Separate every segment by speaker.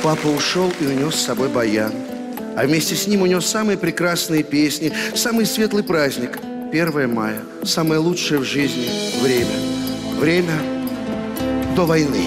Speaker 1: Папа ушел и унес с собой баян. А вместе с ним унес самые прекрасные песни, самый светлый праздник – 1 мая. Самое лучшее в жизни время. Время до войны.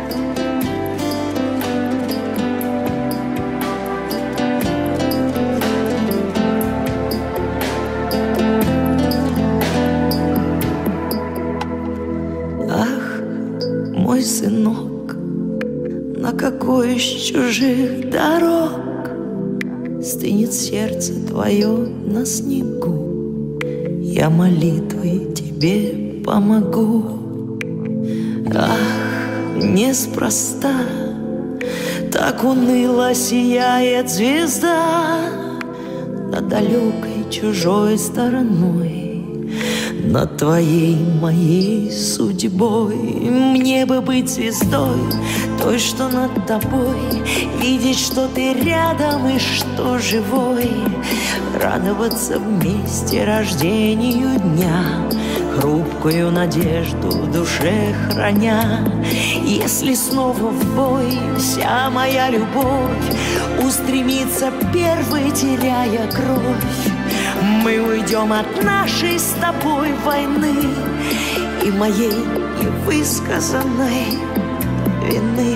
Speaker 2: Ах, мой сынок, на какой из чужих дорог стынет сердце твое на снегу? Я молитвой тебе помогу. Ах, неспроста так уныло сияет звезда над далекой чужой стороной, над твоей, моей судьбой. Мне бы быть звездой, той, что над тобой, видеть, что ты рядом и что живой, радоваться вместе рождению дня, хрупкую надежду в душе храня. Если снова в бой вся моя любовь устремится первой, теряя кровь, мы уйдем от нашей с тобой войны и моей невысказанной вины.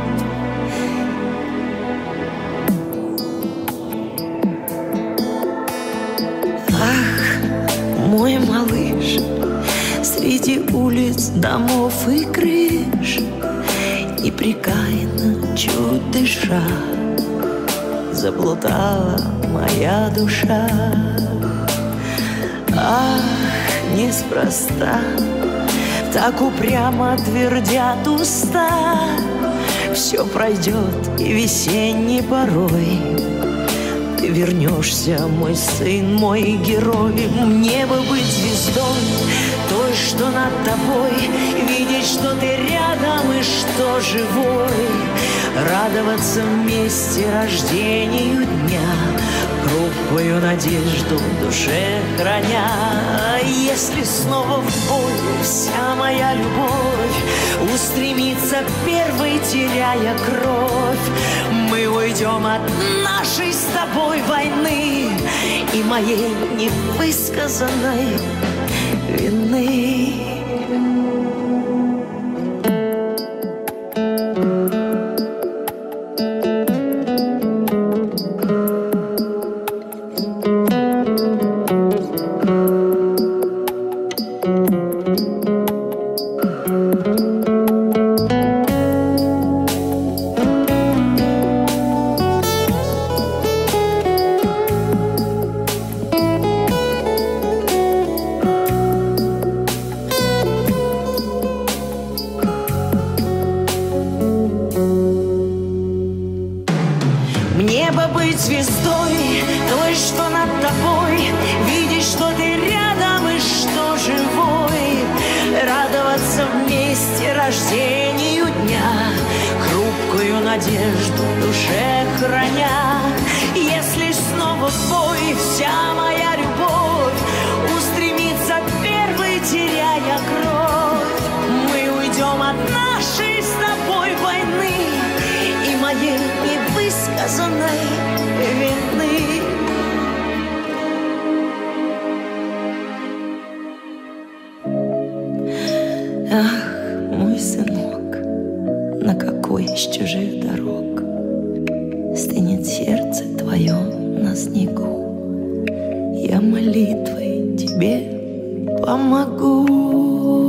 Speaker 2: Ах, мой малыш, среди улиц, домов и крыш, непрекаянно чуть дыша, заплутала моя душа. Ах, неспроста так упрямо твердят уста, все пройдет и весенней порой ты вернешься, мой сын, мой герой. Мне бы быть звездой, той, что над тобой, видеть, что ты рядом и что живой, радоваться вместе рождению дня, хрупкую надежду в душе храня. Если снова в бой вся моя любовь устремится первой, теряя кровь, мы уйдем от нашей с тобой войны и моей невысказанной вины. Мне бы быть звездой, той, что над тобой, видеть, что ты рядом и что живой, радоваться вместе рождению дня, хрупкую надежду в душе храня. Если снова в бой вся моя любовь устремится первой, теряя кровь, мы уйдем от нашей с тобой войны и моей невысказанной вины. Ах, мой сынок, на какой из чужих дорог стынет сердце твое на снегу? Я молитвой тебе помогу.